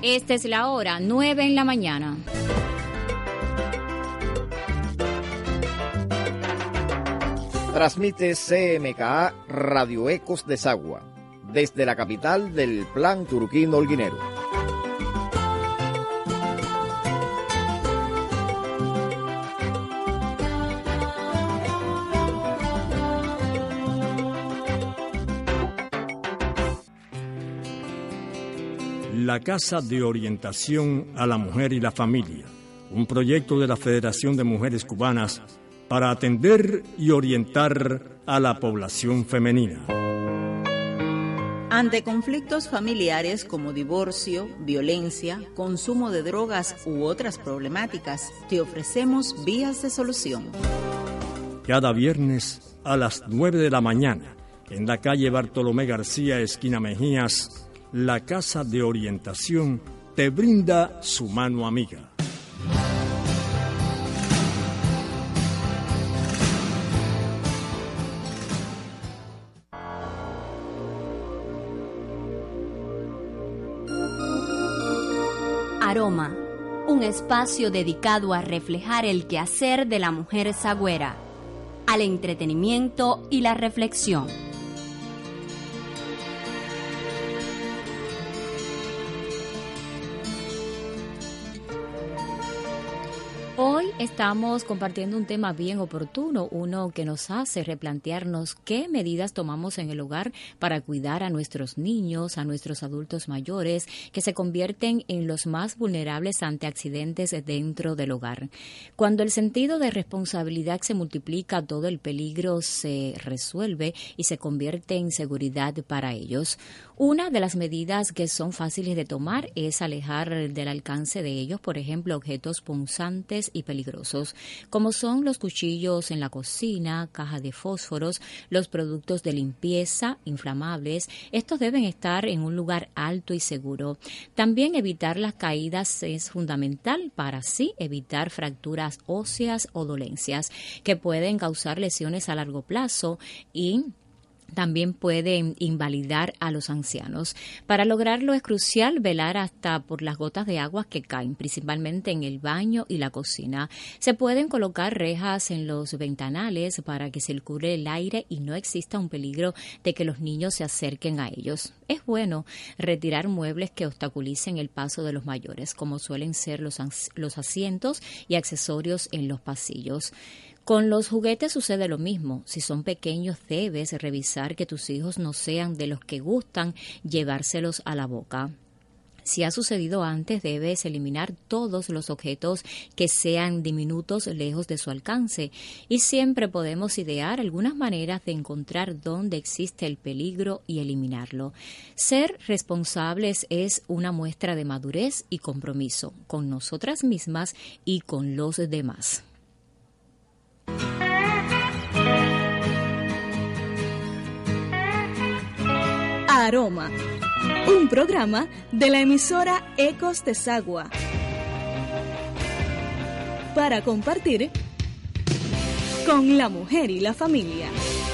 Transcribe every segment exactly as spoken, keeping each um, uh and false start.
Esta es la hora, nueve en la mañana. Transmite C M K A Radio Ecos de Sagua, desde la capital del Plan Turquín Holguinero. La Casa de Orientación a la Mujer y la Familia, un proyecto de la Federación de Mujeres Cubanas para atender y orientar a la población femenina. Ante conflictos familiares como divorcio, violencia, consumo de drogas u otras problemáticas, te ofrecemos vías de solución. Cada viernes a las nueve de la mañana, en la calle Bartolomé García, esquina Mejías, la Casa de Orientación te brinda su mano amiga. Aroma, un espacio dedicado a reflejar el quehacer de la mujer sagüera, al entretenimiento y la reflexión. Hoy estamos compartiendo un tema bien oportuno, uno que nos hace replantearnos qué medidas tomamos en el hogar para cuidar a nuestros niños, a nuestros adultos mayores, que se convierten en los más vulnerables ante accidentes dentro del hogar. Cuando el sentido de responsabilidad se multiplica, todo el peligro se resuelve y se convierte en seguridad para ellos. Una de las medidas que son fáciles de tomar es alejar del alcance de ellos, por ejemplo, objetos punzantes y peligrosos, como son los cuchillos en la cocina, cajas de fósforos, los productos de limpieza, inflamables. Estos deben estar en un lugar alto y seguro. También evitar las caídas es fundamental para así evitar fracturas óseas o dolencias que pueden causar lesiones a largo plazo y también puede invalidar a los ancianos. Para lograrlo es crucial velar hasta por las gotas de agua que caen, principalmente en el baño y la cocina. Se pueden colocar rejas en los ventanales para que circule el aire y no exista un peligro de que los niños se acerquen a ellos. Es bueno retirar muebles que obstaculicen el paso de los mayores, como suelen ser los, los asientos y accesorios en los pasillos. Con los juguetes sucede lo mismo. Si son pequeños, debes revisar que tus hijos no sean de los que gustan llevárselos a la boca. Si ha sucedido antes, debes eliminar todos los objetos que sean diminutos lejos de su alcance. Y siempre podemos idear algunas maneras de encontrar dónde existe el peligro y eliminarlo. Ser responsables es una muestra de madurez y compromiso con nosotras mismas y con los demás. Aroma, un programa de la emisora Ecos de Sagua, para compartir con la mujer y la familia.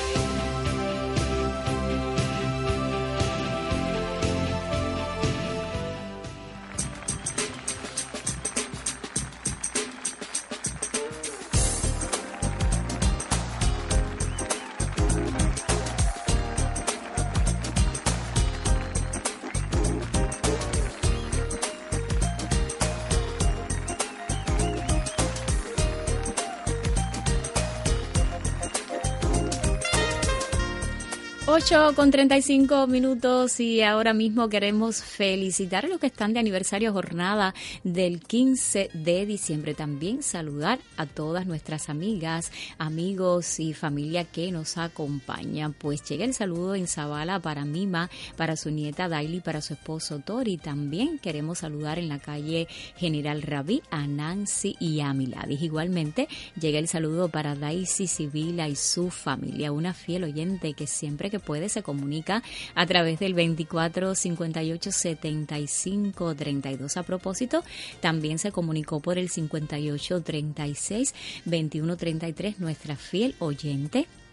ocho con treinta y cinco minutos y ahora mismo queremos felicitar a los que están de aniversario jornada del quince de diciembre. También saludar a todas nuestras amigas, amigos y familia que nos acompañan. Pues llega el saludo en Zavala para Mima, para su nieta Daily, para su esposo Tori. También queremos saludar en la calle General Rabí a Nancy y a Miladis. Igualmente llega el saludo para Daisy Sibila y su familia, una fiel oyente que siempre que puede se comunica a través del veinticuatro cincuenta y ocho setenta y cinco treinta y dos. A propósito, también se comunicó por el cincuenta y ocho treinta y seis veintiuno treinta y tres nuestra fiel oyente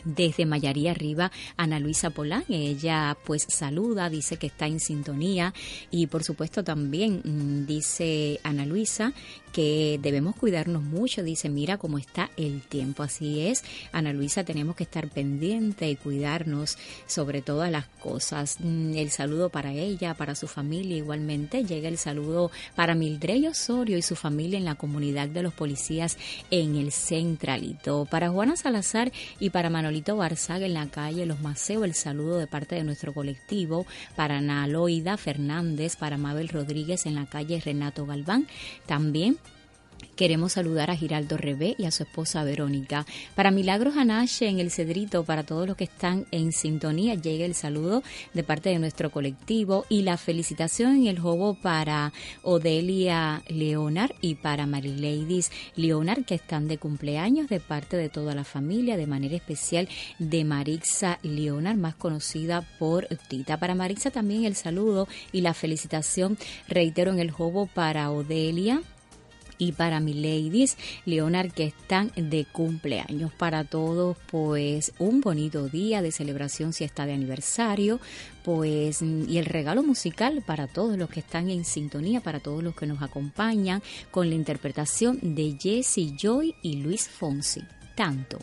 Desde Mayarí arriba, Ana Luisa Polán, ella pues saluda, dice que está en sintonía y por supuesto también mmm, dice Ana Luisa que debemos cuidarnos mucho, dice, mira cómo está el tiempo, así es, Ana Luisa, tenemos que estar pendiente y cuidarnos sobre todas las cosas. El saludo para ella, para su familia igualmente, llega el saludo para Mildred Osorio y su familia en la comunidad de los policías en el Centralito, para Juana Salazar y para Manolito Barzaga en la calle Los Maceos, el saludo de parte de nuestro colectivo, para Ana Aloida Fernández, para Mabel Rodríguez en la calle Renato Galván, también queremos saludar a Giraldo Rebé y a su esposa Verónica. Para Milagros Anache en el Cedrito, para todos los que están en sintonía, llega el saludo de parte de nuestro colectivo y la felicitación en el juego para Odelia Leonard y para Marileidis Leonard, que están de cumpleaños de parte de toda la familia, de manera especial de Marixa Leonard, más conocida por Tita. Para Marixa también el saludo y la felicitación, reitero, en el juego para Odelia y para mi ladies Leonard, que están de cumpleaños. Para todos, pues un bonito día de celebración si está de aniversario, pues y el regalo musical para todos los que están en sintonía, para todos los que nos acompañan con la interpretación de Jessie Joy y Luis Fonsi. Tanto.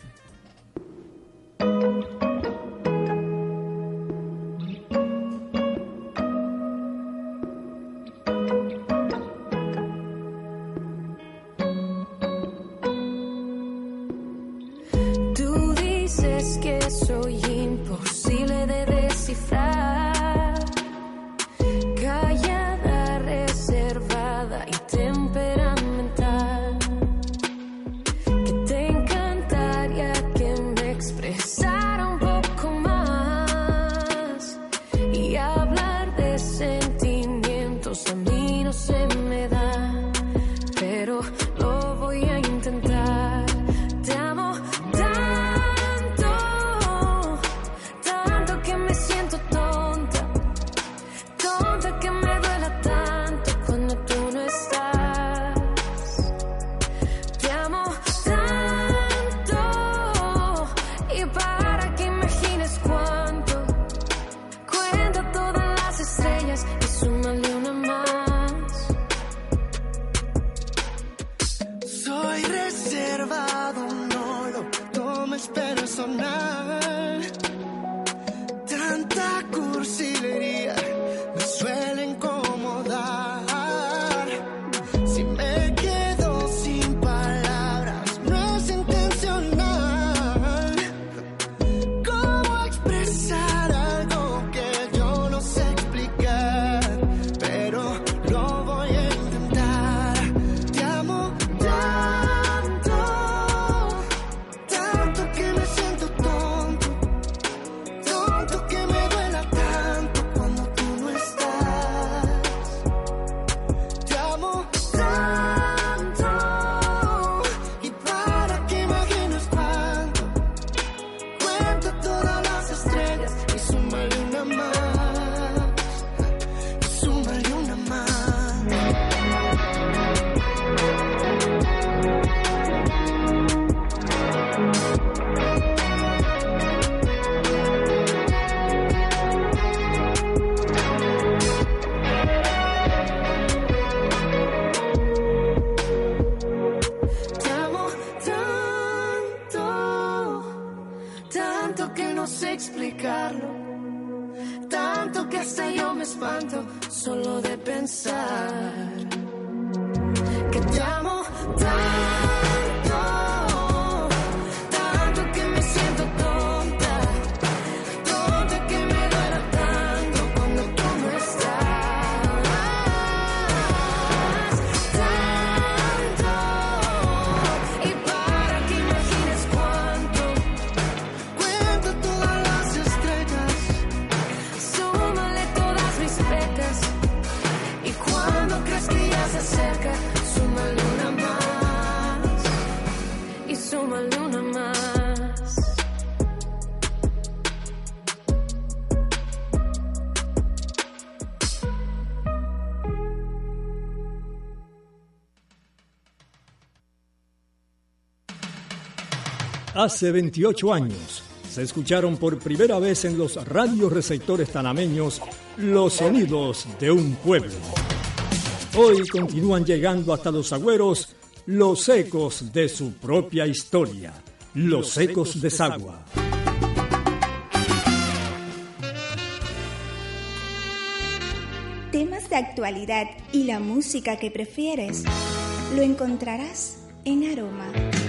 Soy imposible de descifrar, callada, reservada y temperamental, que te encantaría que me expresara un poco más y hablar de sentimientos a mí no se me da, pero lo voy a intentar. Te amo personal. Tanta cursilería me suele incomodar. Si me quedo sin palabras, no es intencional. ¿Cómo expresar algo que yo no sé explicar? Pero lo voy a intentar. Te amo tanto, tanto que me siento tonto, tonto que me duela tanto cuando tú no estás. Te amo tanto, y para que imagines cuánto, cuenta todas las estrellas y súmale una más, y súmale una más. Te amo tanto, tanto que no sé explicarlo, tanto que hasta yo me espanto solo de pensar que te amo tanto, tanto que me siento tonta, tonta que me duela tanto cuando tú no estás, tanto, y para que imagines cuánto, cuenta todas las estrellas, súmale todas mis pecas, y cuando crees que ya se acerca, súmale una más, y súmale una más. Hace veintiocho años, se escucharon por primera vez en los radioreceptores tanameños los sonidos de un pueblo. Hoy continúan llegando hasta los agüeros los ecos de su propia historia, los ecos de Sagua. Temas de actualidad y la música que prefieres lo encontrarás en Aroma.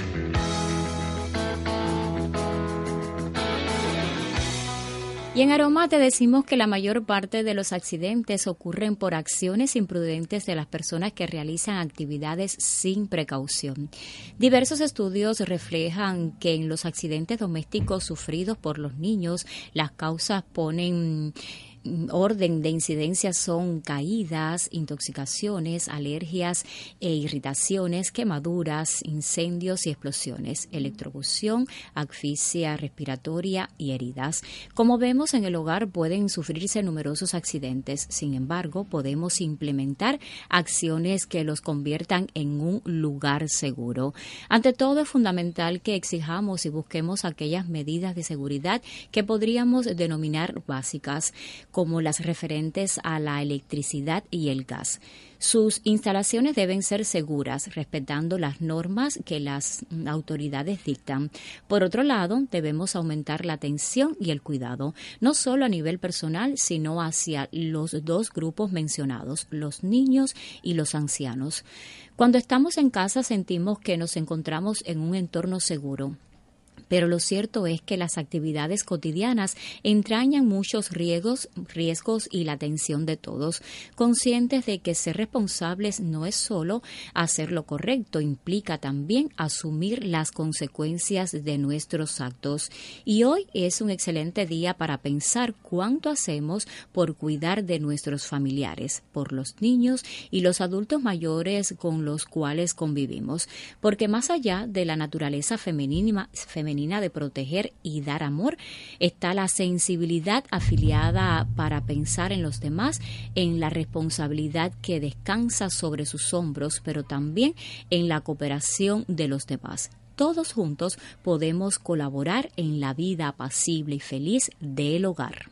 Y en Aroma te decimos que la mayor parte de los accidentes ocurren por acciones imprudentes de las personas que realizan actividades sin precaución. Diversos estudios reflejan que en los accidentes domésticos sufridos por los niños, las causas ponen orden de incidencia son caídas, intoxicaciones, alergias e irritaciones, quemaduras, incendios y explosiones, electrocución, asfixia respiratoria y heridas. Como vemos, en el hogar pueden sufrirse numerosos accidentes. Sin embargo, podemos implementar acciones que los conviertan en un lugar seguro. Ante todo, es fundamental que exijamos y busquemos aquellas medidas de seguridad que podríamos denominar básicas, como las referentes a la electricidad y el gas. Sus instalaciones deben ser seguras, respetando las normas que las autoridades dictan. Por otro lado, debemos aumentar la atención y el cuidado, no solo a nivel personal, sino hacia los dos grupos mencionados, los niños y los ancianos. Cuando estamos en casa sentimos que nos encontramos en un entorno seguro. Pero lo cierto es que las actividades cotidianas entrañan muchos riesgos, riesgos y la atención de todos. Conscientes de que ser responsables no es solo hacer lo correcto, implica también asumir las consecuencias de nuestros actos. Y hoy es un excelente día para pensar cuánto hacemos por cuidar de nuestros familiares, por los niños y los adultos mayores con los cuales convivimos. Porque más allá de la naturaleza femenina, femenina de proteger y dar amor, está la sensibilidad afiliada para pensar en los demás, en la responsabilidad que descansa sobre sus hombros, pero también en la cooperación de los demás. Todos juntos podemos colaborar en la vida apacible y feliz del hogar.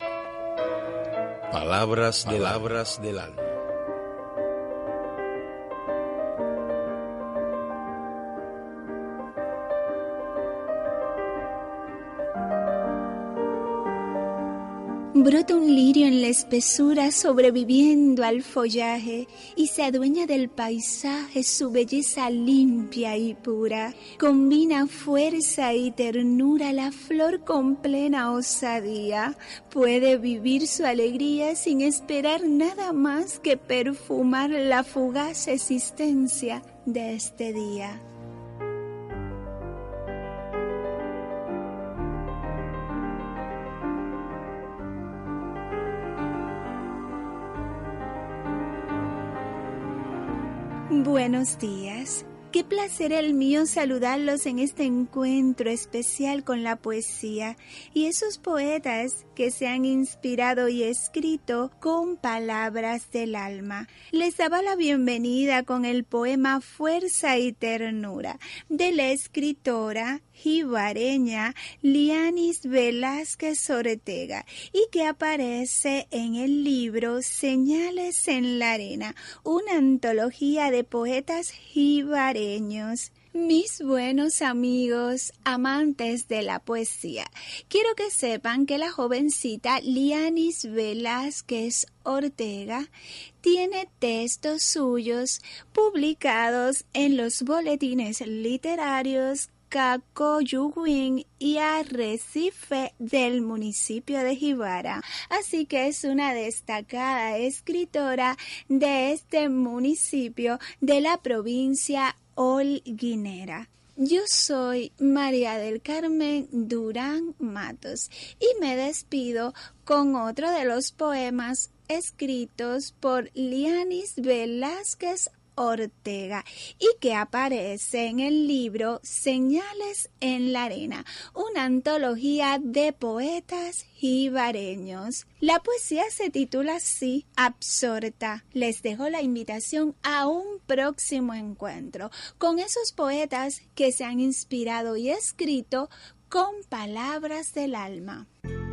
Palabras, palabras del alma. Brota un lirio en la espesura sobreviviendo al follaje y se adueña del paisaje su belleza limpia y pura. Combina fuerza y ternura la flor con plena osadía. Puede vivir su alegría sin esperar nada más que perfumar la fugaz existencia de este día. Buenos días. Qué placer el mío saludarlos en este encuentro especial con la poesía y esos poetas que se han inspirado y escrito con palabras del alma. Les daba la bienvenida con el poema Fuerza y Ternura de la escritora jibareña Lianis Velázquez Ortega y que aparece en el libro Señales en la Arena, una antología de poetas jibareños. Mis buenos amigos, amantes de la poesía, quiero que sepan que la jovencita Lianis Velázquez Ortega tiene textos suyos publicados en los boletines literarios Cacoyuguín y Arrecife del municipio de Jibara, así que es una destacada escritora de este municipio de la provincia holguinera. Yo soy María del Carmen Durán Matos y me despido con otro de los poemas escritos por Lianis Velázquez Ortega y que aparece en el libro Señales en la Arena, una antología de poetas jibareños. La poesía se titula así, Absorta. Les dejo la invitación a un próximo encuentro con esos poetas que se han inspirado y escrito con palabras del alma.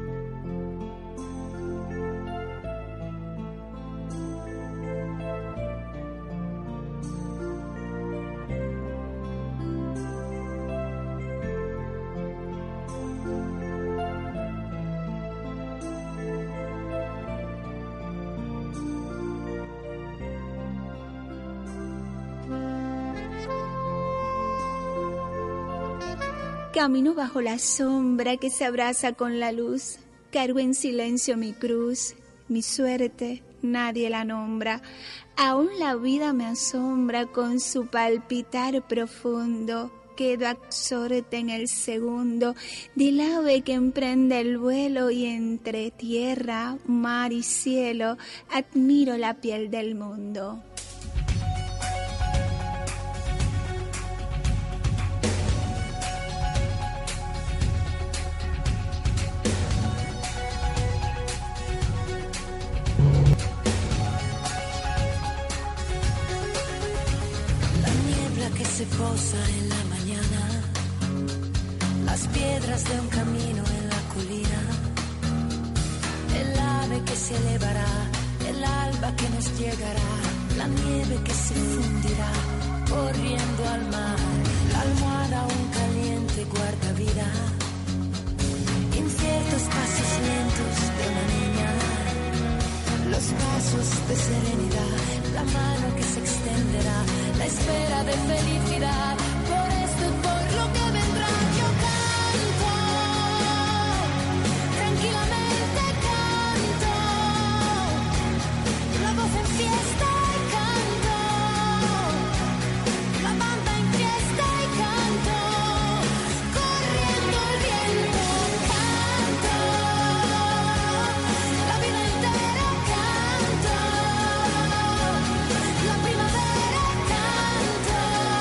Camino bajo la sombra que se abraza con la luz. Cargo en silencio mi cruz, mi suerte, nadie la nombra. Aún la vida me asombra con su palpitar profundo. Quedo absorta en el segundo del ave que emprende el vuelo y entre tierra, mar y cielo admiro la piel del mundo. Se posa en la mañana, las piedras de un camino en la colina, el ave que se elevará, el alba que nos llegará, la nieve que se fundirá, corriendo al mar, la almohada aún caliente guarda vida, inciertos pasos lentos de una niña, los pasos de serenidad, la mano que se extenderá, la espera de felicidad, por esto y por lo que vendrá. Yo canto, tranquilamente canto, la voz en fiesta y canto, la banda en fiesta y canto, corriendo el viento canto, la vida entera canto, la primavera canto,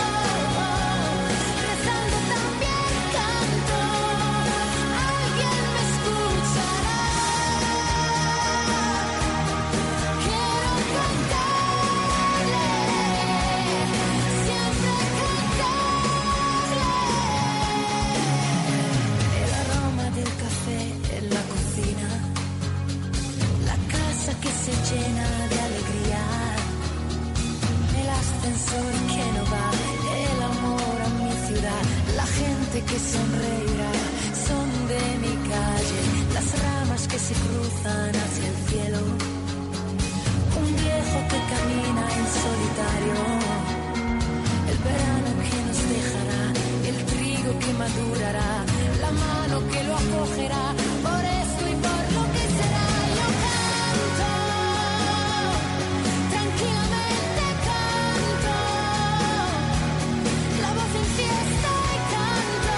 rezando también canto, alguien me escuchará, quiero cantarle, siempre cantarle, el aroma del café en la cocina, la casa que se llena de alegría, el ascensor que no va, el amor a mi ciudad, la gente que sonreirá, son de mi calle, las ramas que se cruzan hacia el cielo, un viejo que camina en solitario, el verano que nos dejará, el trigo que madurará, la mano que lo acogerá, por esto y por lo que será. Yo canto, tranquilamente canto, la voz en fiesta y canto,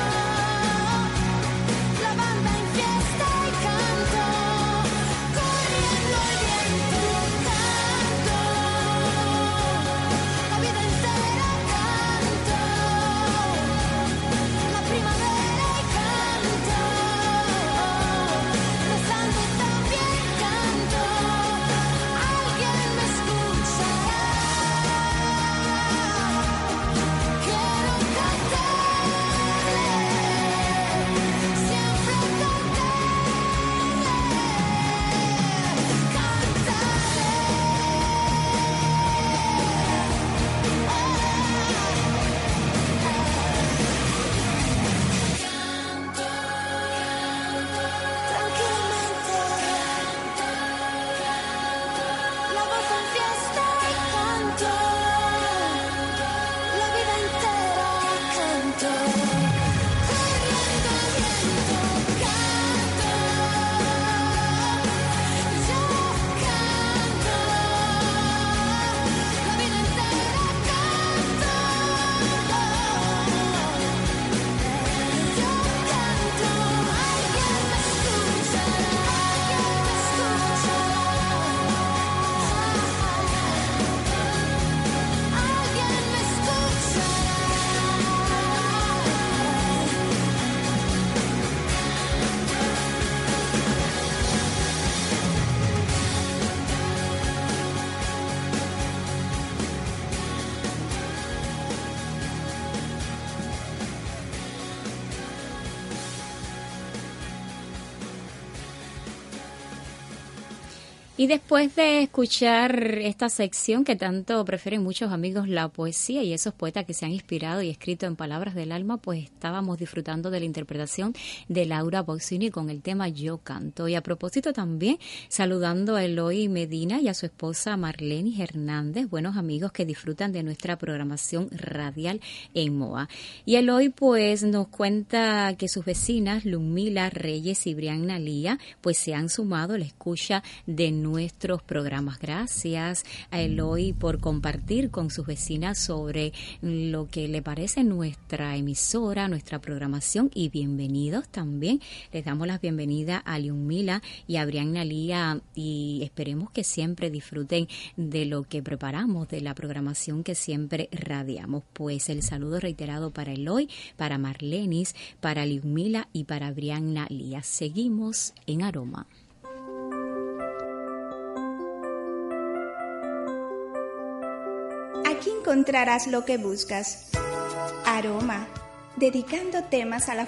la banda en fiesta y canto, corriendo el viento canto, la vida entera canto, la primavera y canto, Y después de escuchar esta sección que tanto prefieren muchos amigos, la poesía y esos poetas que se han inspirado y escrito en palabras del alma, pues estábamos disfrutando de la interpretación de Laura Pausini con el tema Yo Canto. Y a propósito también saludando a Eloy Medina y a su esposa Marlene Hernández, buenos amigos que disfrutan de nuestra programación radial en M O A. Y Eloy pues nos cuenta que sus vecinas Lumila Reyes y Brianna Lía pues se han sumado a la escucha de nuestros programas. Gracias a Eloy por compartir con sus vecinas sobre lo que le parece nuestra emisora, nuestra programación, y bienvenidos también. Les damos las bienvenidas a Liumila y a Brianna Lía y esperemos que siempre disfruten de lo que preparamos, de la programación que siempre radiamos. Pues el saludo reiterado para Eloy, para Marlenis, para Liumila y para Brianna Lía. Seguimos en Aroma. Aquí encontrarás lo que buscas. Aroma, dedicando temas a la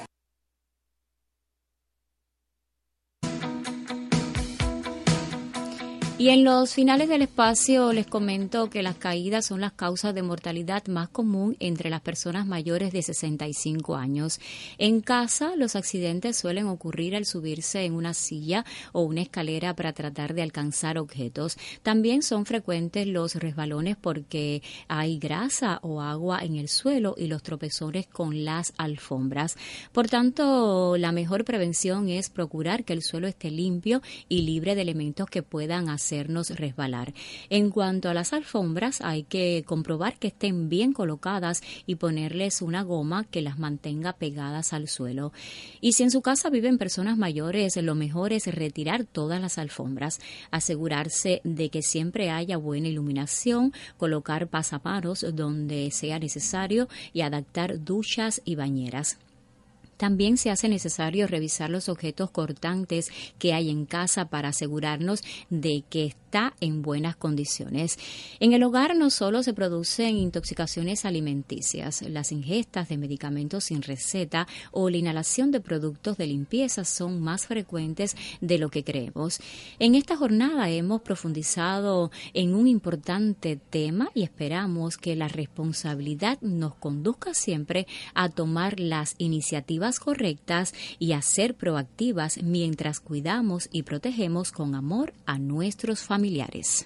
Y en los finales del espacio les comento que las caídas son las causas de mortalidad más común entre las personas mayores de sesenta y cinco años. En casa, los accidentes suelen ocurrir al subirse en una silla o una escalera para tratar de alcanzar objetos. También son frecuentes los resbalones porque hay grasa o agua en el suelo y los tropezones con las alfombras. Por tanto, la mejor prevención es procurar que el suelo esté limpio y libre de elementos que puedan hacer hacernos resbalar. En cuanto a las alfombras, hay que comprobar que estén bien colocadas y ponerles una goma que las mantenga pegadas al suelo. Y si en su casa viven personas mayores, lo mejor es retirar todas las alfombras, asegurarse de que siempre haya buena iluminación, colocar pasamanos donde sea necesario y adaptar duchas y bañeras. También se hace necesario revisar los objetos cortantes que hay en casa para asegurarnos de que está en buenas condiciones. En el hogar no solo se producen intoxicaciones alimenticias, las ingestas de medicamentos sin receta o la inhalación de productos de limpieza son más frecuentes de lo que creemos. En esta jornada hemos profundizado en un importante tema y esperamos que la responsabilidad nos conduzca siempre a tomar las iniciativas correctas y a ser proactivas mientras cuidamos y protegemos con amor a nuestros familiares.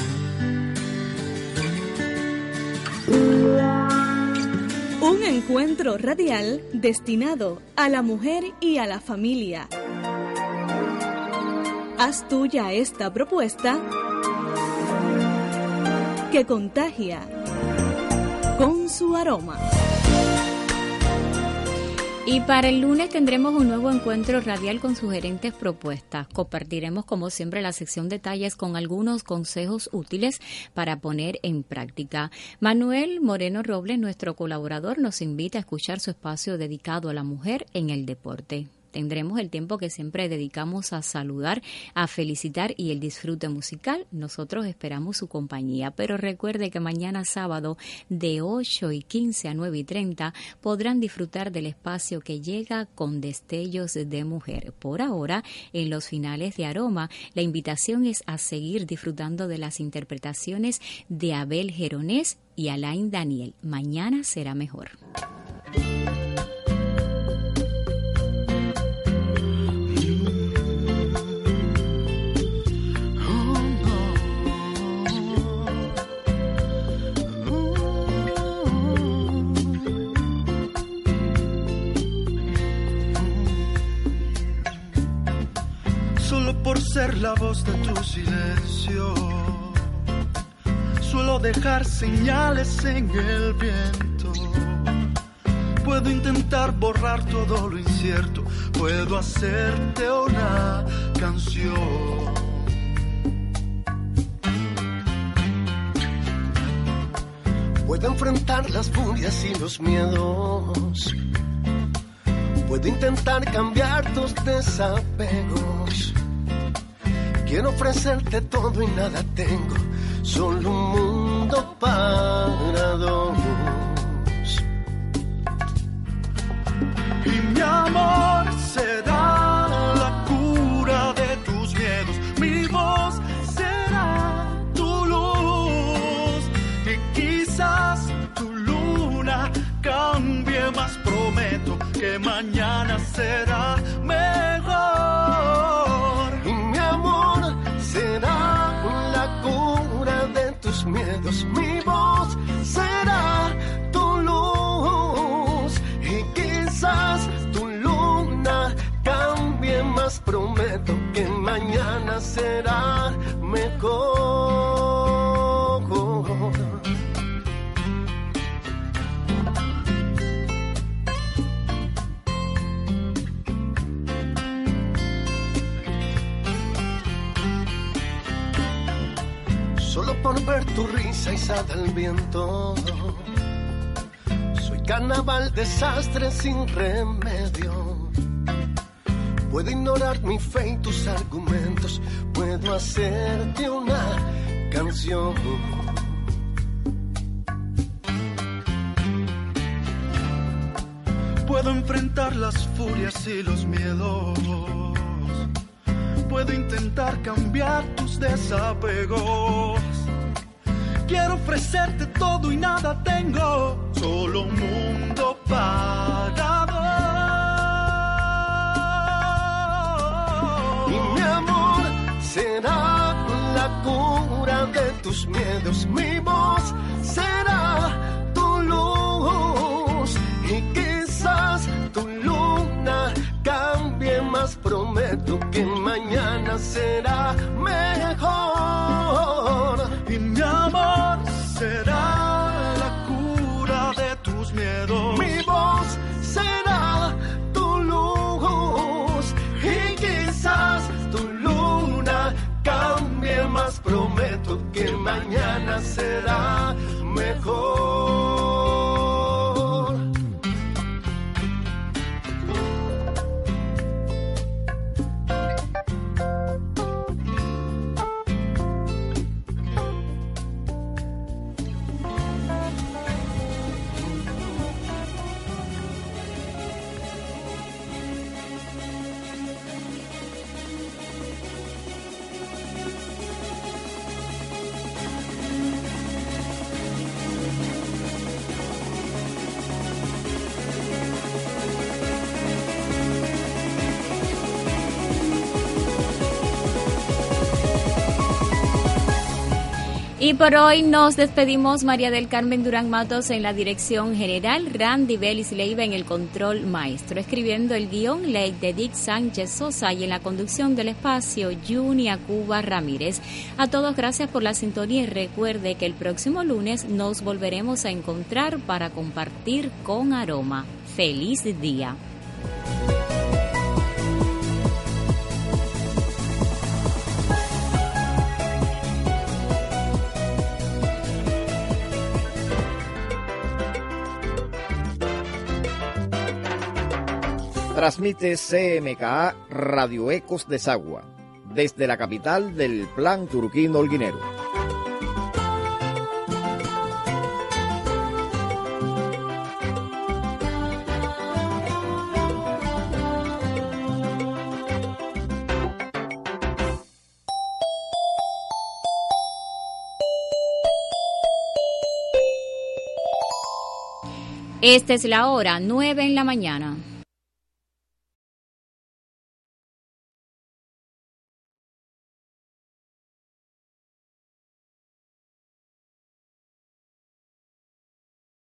Un encuentro radial destinado a la mujer y a la familia. Haz tuya esta propuesta que contagia con su aroma. Y para el lunes tendremos un nuevo encuentro radial con sugerentes propuestas. Compartiremos como siempre la sección detalles con algunos consejos útiles para poner en práctica. Manuel Moreno Robles, nuestro colaborador, nos invita a escuchar su espacio dedicado a la mujer en el deporte. Tendremos el tiempo que siempre dedicamos a saludar, a felicitar y el disfrute musical. Nosotros esperamos su compañía, pero recuerde que mañana sábado de ocho y quince a nueve y treinta podrán disfrutar del espacio que llega con destellos de mujer. Por ahora, en los finales de Aroma, la invitación es a seguir disfrutando de las interpretaciones de Abel Geronés y Alain Daniel. Mañana será mejor. Por ser la voz de tu silencio, suelo dejar señales en el viento. Puedo intentar borrar todo lo incierto, puedo hacerte una canción. Puedo enfrentar las furias y los miedos, puedo intentar cambiar tus desapegos. Quiero ofrecerte todo y nada tengo, solo un mundo para dos. Y mi amor será la cura de tus miedos, mi voz será mejor. Y mi amor será la cura de tus miedos. Mi voz será tu luz y quizás tu luna cambie más. Prometo que mañana será mejor. Solo por ver tu risa izada al viento, soy carnaval, desastre sin remedio. Puedo ignorar mi fe y tus argumentos, puedo hacerte una canción. Puedo enfrentar las furias y los miedos, puedo intentar cambiar tus desapegos. Quiero ofrecerte todo y nada tengo, solo un mundo para dos. Y mi amor será la cura de tus miedos. Mi voz será tu luz y quizás tu luna cambie más. Prometo que mañana será mejor. Y mi amor será la cura de tus miedos. Mi voz será tu luz y quizás tu luna cambie más. Prometo que mañana será mejor. Y por hoy nos despedimos. María del Carmen Durán Matos en la dirección general, Randy Belis Leiva en el control maestro, escribiendo el guión Ley de Dick Sánchez Sosa, y en la conducción del espacio Junia Cuba Ramírez. A todos gracias por la sintonía y recuerde que el próximo lunes nos volveremos a encontrar para compartir con aroma. ¡Feliz día! Transmite C M K A Radio Ecos de Sagua, desde la capital del Plan Turquín Holguinero. Esta es la hora, nueve en la mañana.